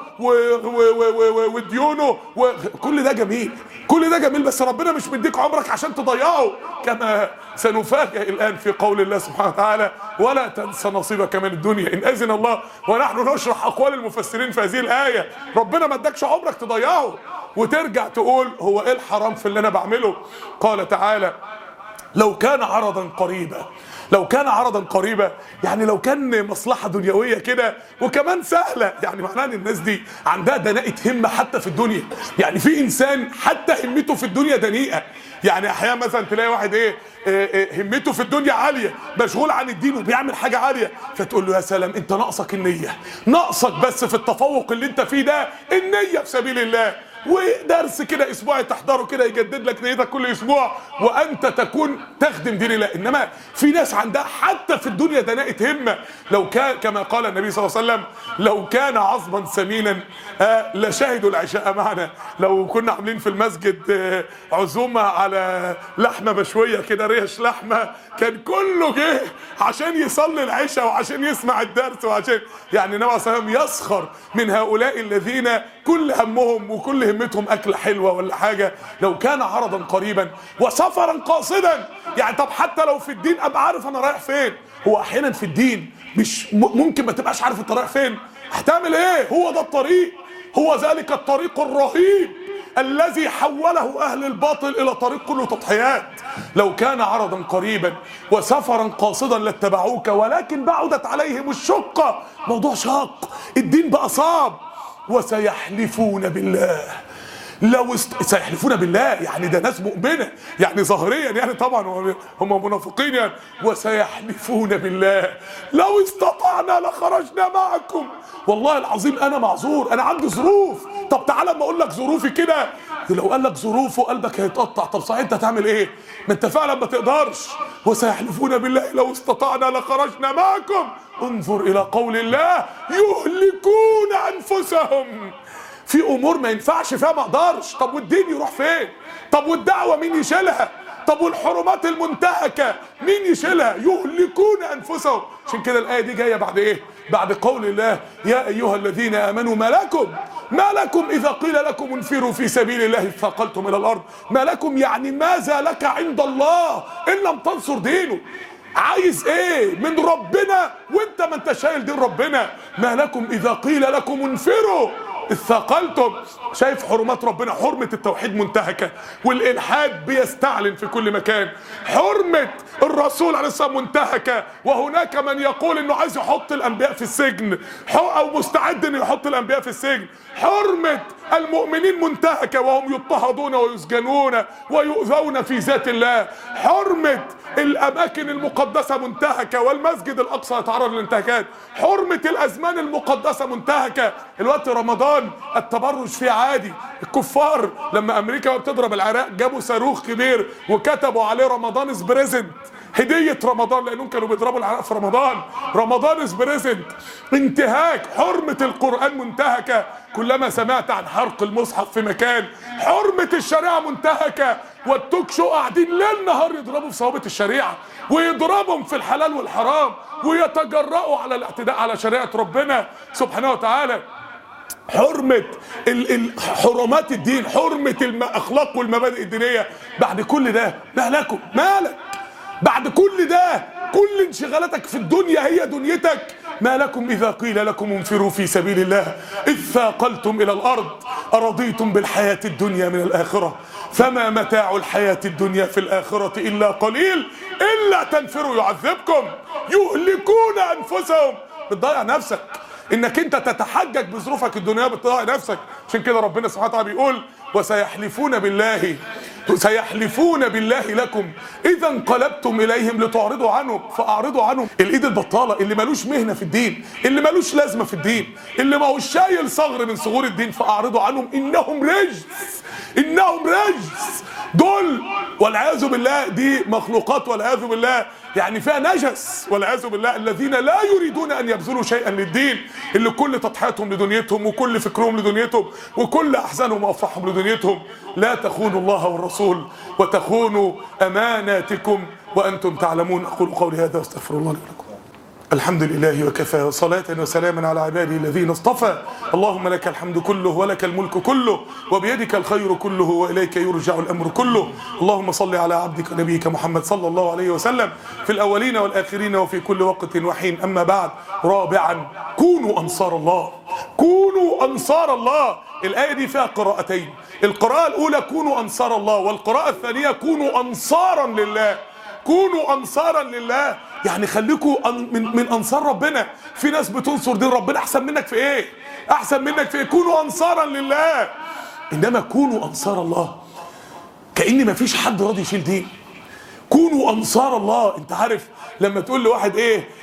وديونه كل ده جميل، كل ده جميل، بس ربنا مش مديك عمرك عشان تضيعه. كما سنفاجأ الآن في قول الله سبحانه وتعالى ولا تنسى نصيبك من الدنيا إن أذن الله. ونحن نشرح أقوال المفسرين في هذه الآية. ربنا ما ادكش عمرك تضيعه وترجع تقول هو إيه الحرام في اللي أنا بعمله. قال تعالى لو كان عرضا قريبا، لو كان عرضا قريبا يعني لو كان مصلحة دنيوية كده وكمان سهلة، يعني معناه ان الناس دي عندها دناءة همة حتى في الدنيا. يعني في انسان حتى همته في الدنيا دنيئة، يعني احيانا مثلا تلاقي واحد همته في الدنيا عالية، مشغول عن الدين وبيعمل حاجة عالية، فتقول له يا سلام انت ناقصك النية، ناقصك بس في التفوق اللي انت فيه ده النية في سبيل الله، ودرس كده اسبوعي تحضره كده يجدد لك نيتك كل اسبوع وانت تكون تخدم دين الله. انما في ناس عندها حتى في الدنيا دناءة همة. لو كان كما قال النبي صلى الله عليه وسلم لو كان عظما سمينا لشهدوا العشاء معنا. لو كنا عاملين في المسجد عزومة على لحمة مشوية كده، ريش لحمة، كان كله جه عشان يصلي العشاء وعشان يسمع الدرس وعشان يعني النبي صلى الله عليه وسلم يسخر من هؤلاء الذين كل همهم وكل همتهم أكلة حلوة ولا حاجة. لو كان عرضا قريبا وسفرا قاصدا، يعني طب حتى لو في الدين أبقى عارف أنا رايح فين. هو أحيانا في الدين مش ممكن ما تبقاش عارف أنت رايح فين، هتعمل إيه؟ هو ده الطريق، هو ذلك الطريق الرهيب الذي حوله أهل الباطل إلى طريق كله تضحيات. لو كان عرضا قريبا وسفرا قاصدا لاتبعوك ولكن بعدت عليهم الشقة. موضوع شاق، الدين بقى صعب. وسيحلفون بالله سيحلفون بالله، يعني ده ناس مؤمنة يعني ظاهريا، يعني طبعا هم منافقين يعني. وسيحلفون بالله لو استطعنا لخرجنا معكم. والله العظيم انا معذور، انا عندي ظروف. طب تعالى اما اقول لك ظروفي كده، لو قال لك ظروفه قلبك هيتقطع. طب صحيح انت هتعمل ايه؟ ما انت فعلا ما تقدرش. وسيحلفون بالله لو استطعنا لخرجنا معكم. انظر الى قول الله يهلكون انفسهم. في امور ما ينفعش فيها ما اقدرش. طب والدين يروح فين؟ طب والدعوه مين يشيلها؟ طب والحرمات المنتهكه مين يشيلها؟ يهلكون انفسهم. عشان كده الايه دي جايه بعد ايه؟ بعد قول الله يا ايها الذين امنوا ما لكم اذا قيل لكم انفروا في سبيل الله اثقلتم الى الارض. ما لكم يعني ماذا لك عند الله ان لم تنصر دينه؟ عايز ايه من ربنا وانت ما انت شايل دين ربنا؟ ما لكم اذا قيل لكم انفروا اثقلتم. شايف حرمات ربنا، حرمة التوحيد منتهكة والإلحاد بيستعلن في كل مكان، حرمة الرسول عليه الصلاة والسلام منتهكة، وهناك من يقول انه عايز يحط الانبياء في السجن او مستعد انه يحط الانبياء في السجن، حرمة المؤمنين منتهكة وهم يضطهدون ويسجنون ويؤذون في ذات الله، حرمة الاماكن المقدسة منتهكة والمسجد الاقصى يتعرض للانتهاكات، حرمة الازمان المقدسة منتهكة. الوقت رمضان التبرج فيه عادي. الكفار لما امريكا بتضرب العراق جابوا صاروخ كبير وكتبوا عليه رمضان از بريزنت، هدية رمضان، لانهم كانوا بيضربوا العراق في رمضان. رمضان از بريزنت. انتهاك حرمة القرآن منتهكة، كلما سمعت عن حرق المصحف في مكان حرمة الشريعة منتهكة، والتوك شو قاعدين ليل نهار يضربوا في ثوابت الشريعة ويضربهم في الحلال والحرام ويتجرؤوا على الاعتداء على شريعة ربنا سبحانه وتعالى. حرمة حرمات الدين، حرمة الأخلاق والمبادئ الدينية. بعد كل ده مالكم؟ مالك؟ بعد كل ده كل انشغالاتك في الدنيا هي دنيتك، ما لكم إذا قيل لكم انفروا في سبيل الله إذ ثاقلتم إلى الأرض أرضيتم بالحياة الدنيا من الآخرة فما متاع الحياة الدنيا في الآخرة إلا قليل إلا تنفروا يعذبكم يهلكون أنفسهم. بتضيع نفسك انك انت تتحجج بظروفك الدنيا، بتضيع نفسك. عشان كده ربنا سبحانه وتعالى بيقول وسيحلفون بالله لكم اذا انقلبتم اليهم لتعرضوا عنهم فاعرضوا عنهم. الايد البطاله اللي ملوش مهنه في الدين، اللي ملوش لازمه في الدين، اللي ما هوش شايل صغر من صغور الدين، فاعرضوا عنهم انهم رجس. دول والعياذ بالله دي مخلوقات والعياذ بالله يعني فيها نجس والعياذ بالله، الذين لا يريدون ان يبذلوا شيئا للدين، اللي كل تضحياتهم لدنيتهم وكل فكرهم لدنيتهم وكل احزانهم وافراحهم لدنيتهم. لا تخونوا الله والرسول وتخونوا اماناتكم وانتم تعلمون. اقول قولي هذا واستغفر الله لي ولكم. الحمد لله وكفى، وصلاة وسلاما على عباده الذين اصطفى. اللهم لك الحمد كله ولك الملك كله وبيدك الخير كله وإليك يرجع الأمر كله. اللهم صل على عبدك نبيك محمد صلى الله عليه وسلم في الأولين والآخرين وفي كل وقت وحين. أما بعد، رابعا كونوا أنصار الله. كونوا أنصار الله. الآية دي فيها قراءتين، القراءة الأولى كونوا أنصار الله، والقراءة الثانية كونوا أنصارا لله. كونوا أنصارا لله يعني خليكوا من أنصار ربنا. في ناس بتنصر دين ربنا، أحسن منك في إيه؟ أحسن منك في إيه؟ كونوا أنصارا لله. إنما كونوا أنصار الله كأن مفيش حد راضي يشيل دين. كونوا أنصار الله. أنت عارف لما تقول لواحد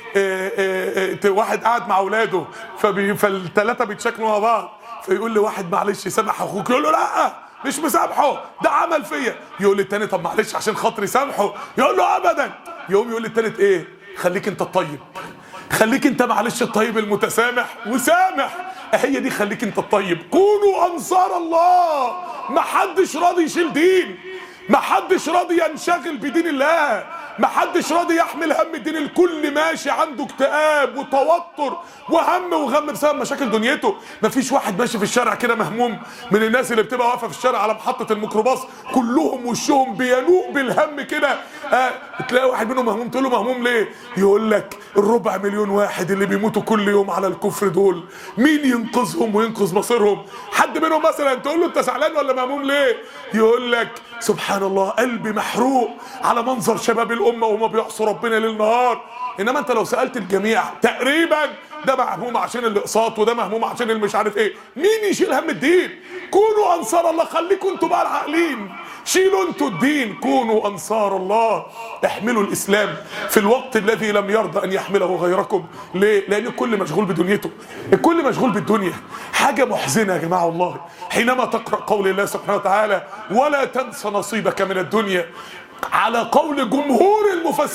واحد قاعد مع أولاده فالثلاثة بيتشاكلوا مع بعض، فيقول لواحد معلش سامح أخوك، يقول له لأ مش مسامحه، ده عمل فيا. يقول للتاني طب معلش عشان خاطري سامحه، يقول له ابدا. يقوم يقول للتالت ايه؟ خليك انت الطيب، خليك انت معلش الطيب المتسامح وسامح. هي دي خليك انت الطيب. كونوا انصار الله. محدش راضي يشيل دين، محدش راضي ينشغل بدين الله، محدش راضي يحمل هم الدين. الكل ماشي عنده اكتئاب وتوتر وهم وغم بسبب مشاكل دنيته. مفيش واحد ماشي في الشارع كده مهموم من الناس اللي بتبقى واقفه في الشارع على محطه الميكروباص كلهم وشهم بينوء بالهم كده. تلاقي واحد منهم مهموم، تقول له مهموم ليه؟ يقول لك الربع مليون واحد اللي بيموتوا كل يوم على الكفر دول مين ينقذهم وينقذ مصيرهم؟ حد منهم مثلا تقول له انت زعلان ولا مهموم ليه؟ يقول لك سبحان الله قلبي محروق على منظر شباب الامه وهم بيعصوا ربنا ليل نهار. انما انت لو سالت الجميع تقريبا ده مهموم عشان الاقساط وده مهموم عشان المش عارف ايه. مين يشيل هم الدين؟ كونوا انصار الله. خليكم انتوا بقى العاقلين، شيلوا انتوا الدين. كونوا انصار الله. احملوا الاسلام في الوقت الذي لم يرضى ان يحمله غيركم. ليه؟ لان الكل مشغول بدنيته، الكل مشغول بالدنيا. حاجه محزنه يا جماعه والله حينما تقرا قول الله سبحانه وتعالى ولا تنس نصيبك من الدنيا، على قول جمهور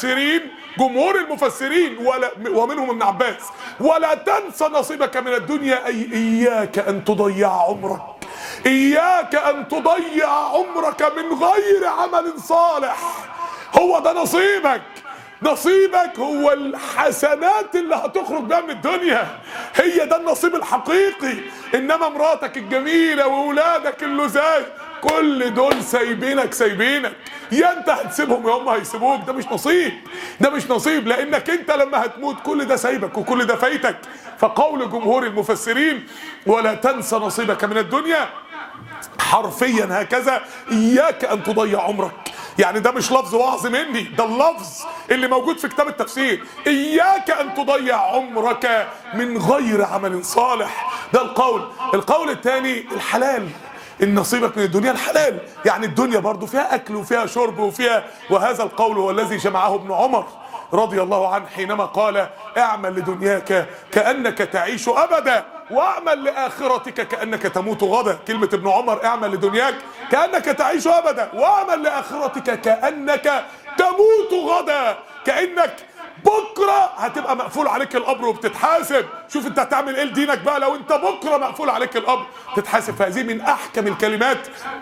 المفسرين ومنهم ابن عباس، ولا تنس نصيبك من الدنيا أي إياك أن تضيع عمرك، إياك أن تضيع عمرك من غير عمل صالح. هو ده نصيبك. نصيبك هو الحسنات اللي هتخرج بها من الدنيا، هي ده النصيب الحقيقي. انما مراتك الجميلة واولادك اللذاذ كل دول سايبينك يا انت هتسيبهم يا هم هيسيبوك. ده مش نصيب، ده مش نصيب، لانك انت لما هتموت كل ده سايبك وكل ده فايتك. فقول جمهور المفسرين ولا تنسى نصيبك من الدنيا حرفيا هكذا اياك ان تضيع عمرك. يعني ده مش لفظ وعظ مني، ده اللفظ اللي موجود في كتاب التفسير. اياك ان تضيع عمرك من غير عمل صالح. ده القول الثاني الحلال. ان نصيبك من الدنيا الحلال، يعني الدنيا برضو فيها اكل وفيها شرب وفيها، وهذا القول هو الذي جمعه ابن عمر رضي الله عنه حينما قال اعمل لدنياك كأنك تعيش ابدا واعمل لاخرتك كأنك تموت غدا. كلمة ابن عمر اعمل لدنياك كأنك تعيش ابدا واعمل لاخرتك كأنك تموت غدا، كأنك بكرة هتبقى مقفول عليك القبر وبتتحاسب. شوف انت هتعمل ايه لدينك بقى لو انت بكرة مقفول عليك القبر تتحاسب. فهذه من احكم الكلمات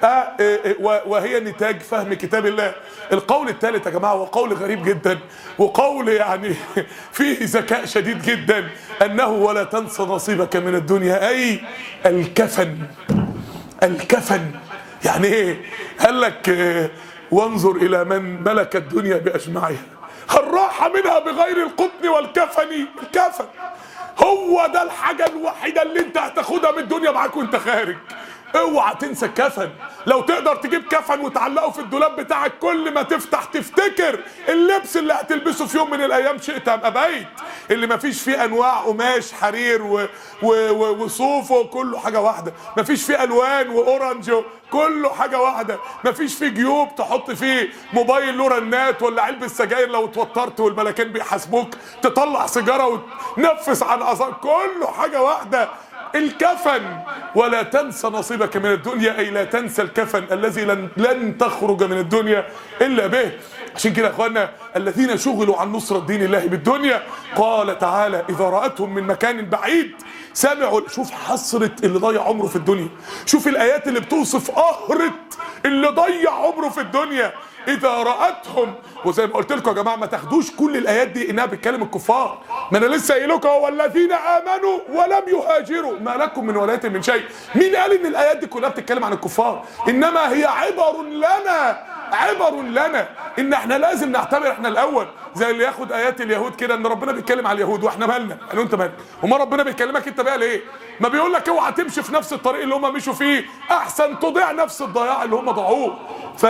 وهي نتاج فهم كتاب الله. القول الثالث يا جماعة وقول غريب جدا، وقول يعني فيه ذكاء شديد جدا، انه ولا تنسى نصيبك من الدنيا، اي الكفن. الكفن يعني ايه؟ قال لك وانظر الى من ملك الدنيا باجمعها هل راح منها بغير القطن والكفن. الكفن هو ده الحاجة الوحيدة اللي انت هتاخدها من الدنيا معاك وانت خارج. اوعى تنسى الكفن. لو تقدر تجيب كفن وتعلقه في الدولاب بتاعك، كل ما تفتح تفتكر اللبس اللي هتلبسه في يوم من الايام شئت ام ابيت، اللي مفيش فيه انواع قماش حرير وصوف وكله حاجه واحده، مفيش فيه الوان واورنج كله حاجه واحده، مفيش فيه جيوب تحط فيه موبايل له رنات ولا علبه سجاير لو اتوترت والملاكين بيحاسبوك تطلع سيجاره وتنفس عن اثار، كله حاجه واحده. الكفن ولا تنسى نصيبك من الدنيا، اي لا تنسى الكفن الذي لن تخرج من الدنيا الا به. عشان كده يا اخوانا الذين شغلوا عن نصرة دين الله بالدنيا، قال تعالى اذا رأتهم من مكان بعيد سمعوا. شوف حسرة اللي ضيع عمره في الدنيا، شوف الايات اللي بتوصف قهرة اللي ضيع عمره في الدنيا. اذا رأتهم، وزي ما قلت لكم يا جماعه ما تاخدوش كل الايات دي انها بتكلم الكفار، ما انا لسه قايل لكم والذين امنوا ولم يهاجروا ما لكم من ولايه من شيء. مين قال ان الايات دي كلها بتتكلم عن الكفار؟ انما هي عبر لنا، عبر لنا ان احنا لازم نعتبر احنا الاول، زي اللي ياخد ايات اليهود كده ان ربنا بيتكلم على اليهود واحنا مالنا، قالوا انت مالك، وما ربنا بيكلمك انت بقى ليه؟ ما بيقول لك اوعى تمشي في نفس الطريق اللي هم مشوا فيه، احسن تضيع نفس الضياع اللي هم ضاعوه.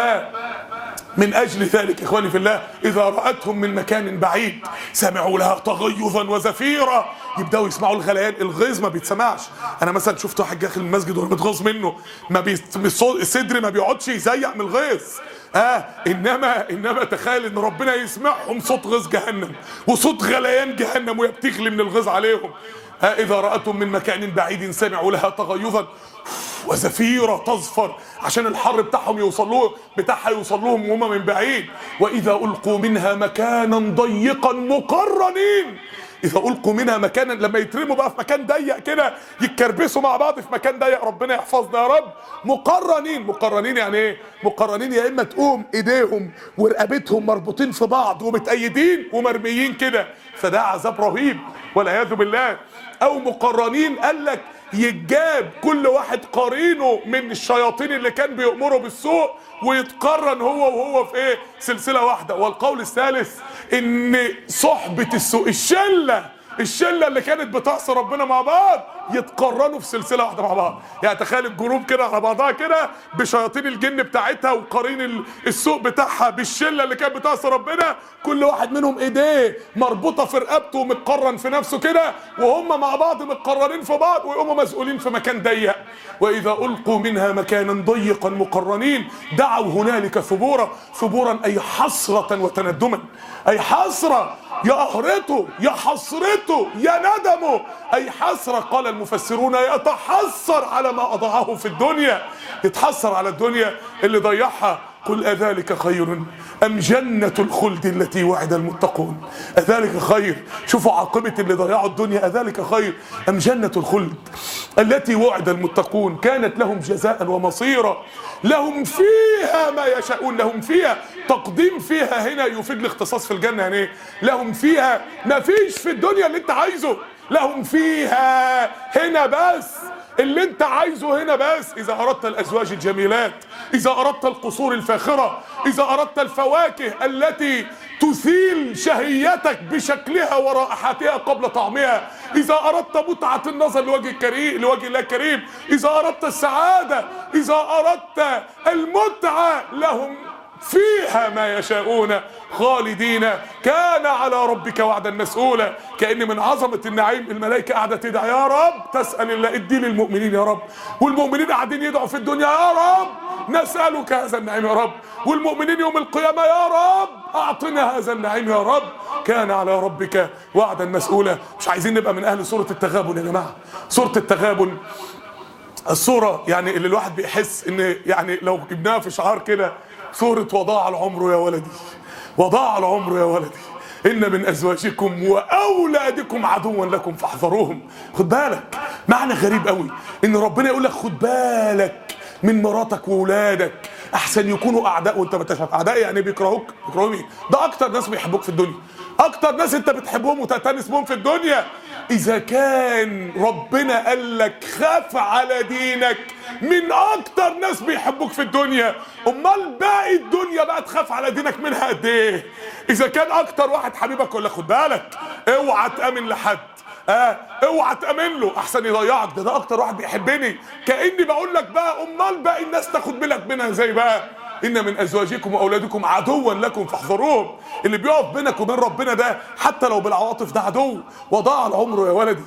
من اجل ذلك اخواني في الله اذا رأتهم من مكان بعيد سمعوا لها تغيظا وزفيرا، يبداوا يسمعوا الغليان. الغيظ ما بيتسمعش. انا مثلا شفت واحد داخل المسجد وانا متغاظ منه، الصدر ما بيقعدش يزيق من الغيظ. انما تخيل ان ربنا يسمعهم صوت غيظ جهنم وصوت غليان جهنم وهي بتغلي من الغيظ عليهم. اذا رأتهم من مكان بعيد سمعوا لها تغيظا وزفيرة تزفر عشان الحر بتاعهم يوصل لهم وهم من بعيد. واذا القوا منها مكانا ضيقا مقرنين، اذا القوا منها مكانا لما يترموا بقى في مكان ضيق كده يتكربسوا مع بعض في مكان ضيق، ربنا يحفظنا يا رب. مقرنين يعني ايه؟ مقرنين يا اما تقوم ايديهم ورقبتهم مربوطين في بعض ومتأيدين ومرميين كده، فده عذاب رهيب والعياذ بالله. او مقرنين قال لك يتجاب كل واحد قرينه من الشياطين اللي كان بيأمره بالسوء ويتقرن هو وهو في ايه؟ سلسلة واحدة. والقول الثالث ان صحبة السوء، الشلة اللي كانت بتعصي ربنا مع بعض يتقرنوا في سلسلة واحدة مع بعض. يعني تخيل الجروب كده على بعضها كده بشياطين الجن بتاعتها وقرين السوء بتاعها بالشلة اللي كانت بتعصي ربنا، كل واحد منهم ايديه مربوطة في رقبته ومتقرن في نفسه كده، وهم مع بعض متقرنين في بعض ويقوموا مسؤولين في مكان ضيق. واذا القوا منها مكانا ضيقا مقرنين دعوا هنالك ثبورا اي حسرة وتندما، اي حسرة يا قهرته يا حسرته يا ندمه، اي حسرة. قال المفسرون يتحسر على ما اضاعه في الدنيا، يتحسر على الدنيا اللي ضيعها. قل أذلك خير أم جنة الخلد التي وعد المتقون؟ أذلك خير، شوفوا عاقبة اللي ضيعوا الدنيا، أذلك خير أم جنة الخلد التي وعد المتقون كانت لهم جزاء ومصيرا لهم فيها ما يشاءون. لهم فيها، تقديم فيها هنا يفيد الاختصاص في الجنة. يعني ايه لهم فيها؟ ما فيش في الدنيا اللي انت عايزه، لهم فيها هنا بس اللي انت عايزه هنا بس. اذا اردت الازواج الجميلات، اذا اردت القصور الفاخرة، اذا اردت الفواكه التي تثيل شهيتك بشكلها ورائحتها قبل طعمها، اذا اردت متعة النظر لوجه الله الكريم، اذا اردت السعادة، اذا اردت المتعة، لهم فيها ما يشاءون خالدين كان على ربك وعدا مسؤولا. كأن من عظمة النعيم الملائكة قاعدة تدعي يا رب، تسأل الله ادي للمؤمنين يا رب، والمؤمنين قاعدين يدعوا في الدنيا يا رب نسألك هذا النعيم يا رب، والمؤمنين يوم القيامة يا رب اعطنا هذا النعيم يا رب، كان على ربك وعدا مسؤولا. مش عايزين نبقى من اهل سورة التغابن يا جماعة. سورة التغابن الصورة يعني اللي الواحد بيحس ان يعني لو جبناها في شعار كده، سورة وضاع العمر يا ولدي، وضاع العمر يا ولدي إن من أزواجكم وأولادكم عدوا لكم فاحذروهم. خد بالك، معنى غريب قوي إن ربنا يقول لك خد بالك من مراتك وولادك أحسن يكونوا أعداء وأنت ما تشعر. أعداء يعني بيكرهوك. بيكرهوا مين؟ ده أكتر ناس بيحبوك في الدنيا، أكتر ناس أنت بتحبهم وتأتنس بهم في الدنيا. إذا كان ربنا قال لك خاف على دينك من أكتر ناس بيحبوك في الدنيا، أمال باقي الدنيا بقى تخاف على دينك منها قد إيه؟ إذا كان أكتر واحد حبيبك يقول لك خد بالك اوعى تأمن لحد، اوعى تأمن له احسن يضيعك، ده اكتر واحد بيحبني. كأني بقول لك بقى امال باقي الناس تاخد بالك منها ازاي بقى؟ ان من ازواجكم واولادكم عدوا لكم فاحذروهم. اللي بيقف بينك وبين ربنا ده حتى لو بالعواطف ده عدو. وضاع العمر يا ولدي.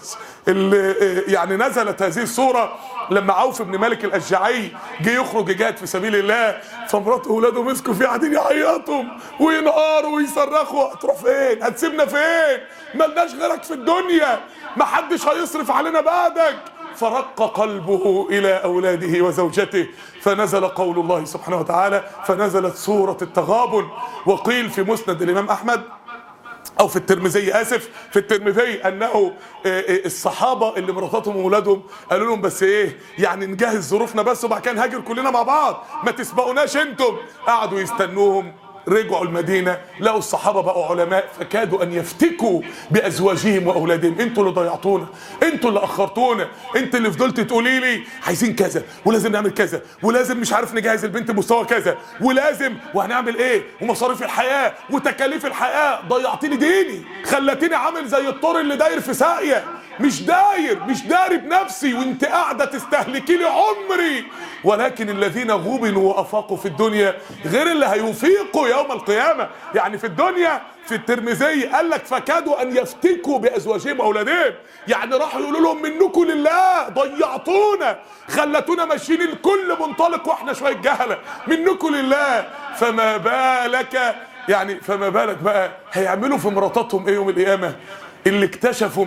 يعني نزلت هذه السوره لما عوف بن مالك الاشجعي جه يخرج يجاهد في سبيل الله، فمراته واولاده مسكوا فيه قاعدين يعيطوا وينهاروا ويصرخوا هتروح فين؟ هتسيبنا فين؟ ملناش غيرك في الدنيا، محدش هيصرف علينا بعدك. فرق قلبه إلى أولاده وزوجته، فنزل قول الله سبحانه وتعالى، فنزلت سورة التغابن. وقيل في مسند الإمام أحمد أو في الترمذي، آسف، في الترمذي أنه الصحابة اللي مراتاتهم وولادهم قالوا لهم بس إيه يعني نجهز ظروفنا بس وبعد كده نهاجر كلنا مع بعض، ما تسبقوناش أنتم. قعدوا يستنوهم، رجعوا المدينة لقوا الصحابة بقوا علماء فكادوا أن يفتكوا بأزواجهم وأولادهم. انتوا اللي ضيعتونا، انتوا اللي أخرتونا، انت اللي فضلت تقولي لي عايزين كذا ولازم نعمل كذا ولازم مش عارف نجهز البنت بمستوى كذا ولازم وهنعمل ايه ومصاريف الحياة وتكاليف الحياة. ضيعتني ديني، خلتني عامل زي الطور اللي داير في ساقية، مش داري بنفسي وانت قاعدة تستهلكي لي عمري. ولكن الذين غبنوا وافاقوا في الدنيا غير اللي هيفيقوا يوم القيامة. يعني في الدنيا في الترمذي قال لك فكادوا ان يفتكوا بازواجهم واولادهم، يعني راحوا يقولوا لهم منكم لله ضيعتونا، خلتونا ماشيين الكل منطلق واحنا شويه جهله، منكم لله. فما بالك بقى هيعملوا في مراتاتهم ايه يوم القيامه اللي اكتشفوا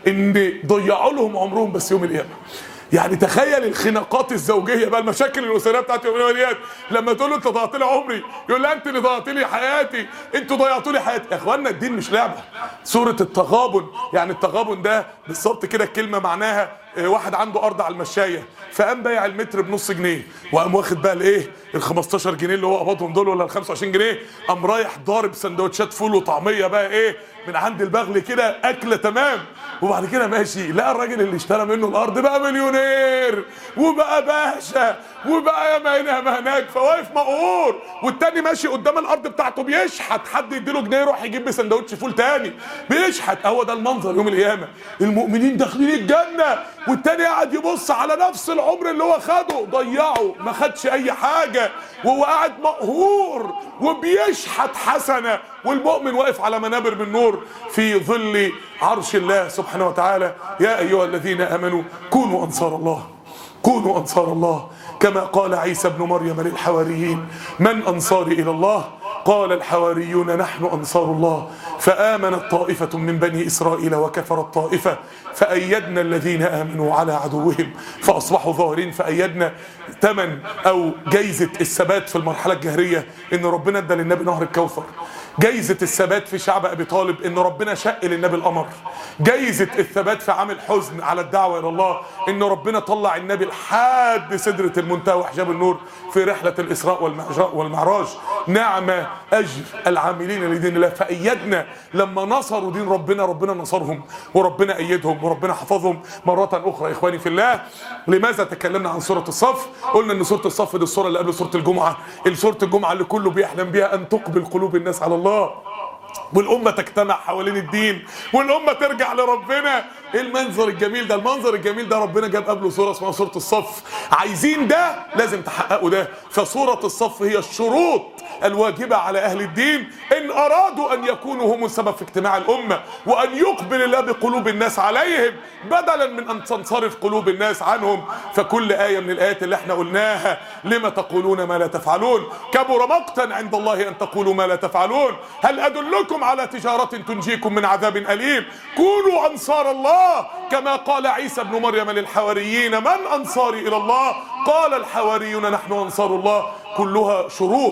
ان ضيعوا لهم عمرهم بس يوم القيامه. يعني تخيل الخناقات الزوجيه بقى، المشاكل الاسريه بتاعت يوم القيامه لما تقول له انت ضيعت لي عمري، يقول لا انت اللي ضيعت لي حياتي، انتوا ضيعتوا لي حياتي. يا اخوانا الدين مش لعبه. سوره التغابن، يعني التغابن ده بالظبط كده الكلمه معناها واحد عنده ارض على المشايه فقام بايع المتر بنص جنيه وقام واخد بقى الايه ال 15 جنيه اللي هو قبضهم دول ولا ال 25 جنيه، قام رايح ضارب سندوتشات فول وطعميه بقى ايه من عند البغل كده اكله تمام. وبعد كده ماشي لقى الراجل اللي اشترى منه الارض بقى مليونير وبقى باشا وبقى يا ما هنا يا ما هناك، فواقف مقهور والتاني ماشي قدام الارض بتاعته بيشحت، حد يديله جنيه يروح يجيب سندوتش فول تاني بيشحت. هو ده المنظر يوم القيامه، المؤمنين داخلين الجنه والتاني قاعد يبص على نفس العمر اللي هو خده ضيعه، ما خدش اي حاجه وهو قاعد مقهور وبيشحت حسنه، والمؤمن واقف على منابر من نور في ظل عرش الله سبحانه وتعالى. يا ايها الذين امنوا كونوا انصار الله، كونوا انصار الله كما قال عيسى ابن مريم للحواريين من انصاري الى الله؟ قال الحواريون نحن انصار الله. فآمنت طائفة من بني إسرائيل وكفرت طائفة فأيدنا الذين آمنوا على عدوهم فأصبحوا ظاهرين. فأيدنا ثمن أو جايزة الثبات في المرحلة الجهرية إن ربنا ادى للنبي نهر الكوثر، جايزة الثبات في شعب أبي طالب إن ربنا شق للنبي القمر، جايزة الثبات في عام الحزن على الدعوة إلى الله إن ربنا طلع النبي لحد سدرة المنتهى وحجاب النور في رحلة الإسراء والمعراج. نعم أجر العاملين لدين الله. فأيدنا لما نصروا دين ربنا، ربنا نصرهم وربنا أيدهم وربنا حفظهم. مرة أخرى إخواني في الله، لماذا تكلمنا عن سورة الصف؟ قلنا إن سورة الصف دي السورة اللي قبل سورة الجمعة، سورة الجمعة اللي كله بيحلم بيها أن تقبل قلوب الناس على الله والأمة تجتمع حوالين الدين والأمة ترجع لربنا. ايه المنظر الجميل ده؟ المنظر الجميل ده ربنا جاب قبله سورة اسمها سورة الصف. عايزين ده لازم تحققوا ده. فسورة الصف هي الشروط الواجبة على أهل الدين إن أرادوا أن يكونوا هم السبب في اجتماع الأمة وأن يقبل الله بقلوب الناس عليهم بدلا من أن تنصرف قلوب الناس عنهم. فكل آية من الآيات اللي احنا قلناها لما تقولون ما لا تفعلون، كبر مقتا عند الله أن تقولوا ما لا تفعلون، هل أدلكم على تجارة تنجيكم من عذاب أليم، كونوا أنصار الله كما قال عيسى ابن مريم للحواريين من أنصاري إلى الله؟ قال الحواريون نحن أنصار الله. كلها شروط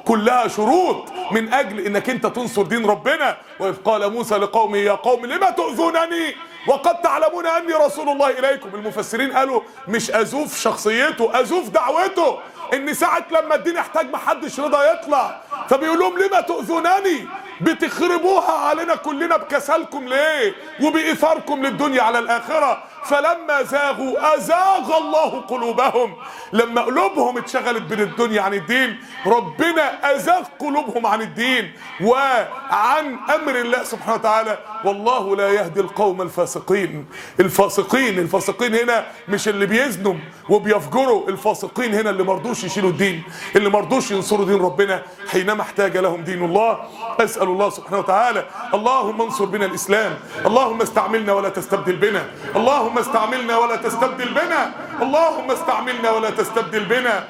كلها شروط من اجل انك انت تنصر دين ربنا. واذ قال موسى لقومه يا قوم لما تؤذونني وقد تعلمون اني رسول الله اليكم. المفسرين قالوا مش اذوف شخصيته، اذوف دعوته، ان ساعة لما الدين يحتاج محدش رضا يطلع، فبيقول لهم لما تؤذونني، بتخربوها علينا كلنا بكسلكم ليه وبإثاركم للدنيا على الآخرة. فلما زاغوا أزاغ الله قلوبهم، لما قلوبهم اتشغلت بين الدنيا عن الدين ربنا أزاغ قلوبهم عن الدين وعن أمر الله سبحانه وتعالى. والله لا يهدي القوم الفاسقين. الفاسقين هنا مش اللي بيزنوا وبيفجروا، الفاسقين هنا اللي مرضوش يشيلوا الدين، اللي مرضوش ينصروا دين ربنا حينما احتاج لهم دين الله. أسأل الله سبحانه وتعالى اللهم انصر بنا الإسلام، اللهم استعملنا ولا تستبدل بنا، اللهم استعملنا ولا تستبدل بنا، اللهم استعملنا ولا تستبدل بنا،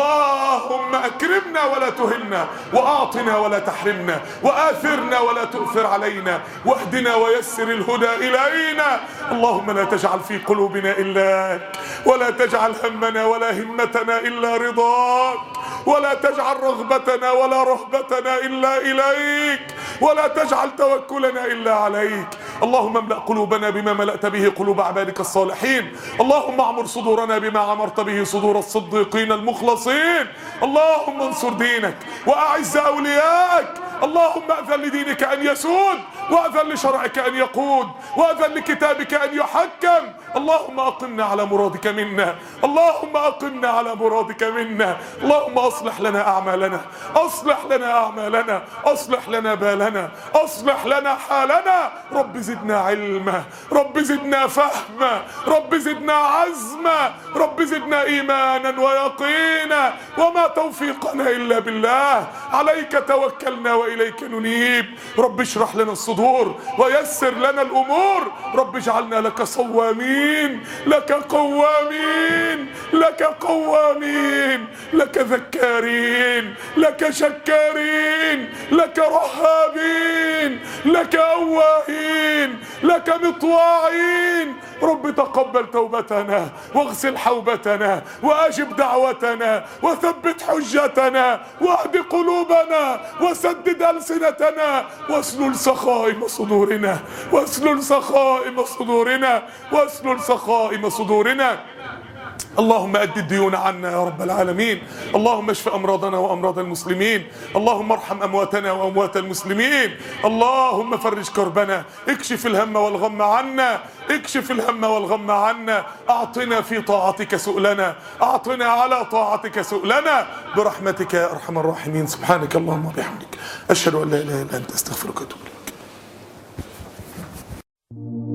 اللهم أكرمنا ولا تهنا، وأعطنا ولا تحرمنا، وآثرنا ولا تؤثر علينا، واهدنا ويسر الهدى إلينا. اللهم لا تجعل في قلوبنا إلاك، ولا تجعل همنا ولا همتنا إلا رضاك، ولا تجعل رغبتنا ولا رهبتنا إلا إليك، ولا تجعل توكلنا إلا عليك. اللهم املأ قلوبنا بما ملأت به قلوب عبادك الصالحين، اللهم اعمر صدورنا بما عمرت به صدور الصديقين المخلصين. اللهم انصر دينك وأعز أولياءك، اللهم أذن لدينك أن يسود، وأذن لشرعك أن يقود، وأذن لكتابك أن يحكم. اللهم أقمنا على مرادك منا، اللهم أقمنا على مرادك منا. اللهم أصلح لنا أعمالنا، أصلح لنا أعمالنا، أصلح لنا بالنا، أصلح لنا حالنا. رب زدنا علما، رب زدنا فهما، رب زدنا عزما، رب زدنا إيمانا ويقينا. وما توفيقنا إلا بالله، عليك توكلنا وإليك ننيب. رب اشرح لنا الصدور ويسر لنا الأمور. رب اجعلنا لك صوامين، لك قوامين، لك قوامين، لك ذكارين، لك شكارين، لك رهابين، لك أواهين، لك مطواعين. رب تقبل توبتنا واغسل حوبتنا وأجب دعوتنا وثبت حجتنا واهد قلوبنا وسدد ألسنتنا واسلل سخائم صدورنا، واسلل سخائم صدورنا، واسلل سخائم صدورنا. اللهم أد الديون عنا يا رب العالمين. اللهم اشف أمراضنا وأمراض المسلمين. اللهم ارحم أمواتنا وأموات المسلمين. اللهم فرج كربنا، اكشف الهم والغم عنا، اكشف الهم والغم عنا. أعطنا في طاعتك سؤلنا، أعطنا على طاعتك سؤلنا برحمتك يا أرحم الراحمين. سبحانك اللهم وبحمدك، أشهد أن لا إله إلا أنت، أستغفرك وأتوب إليك.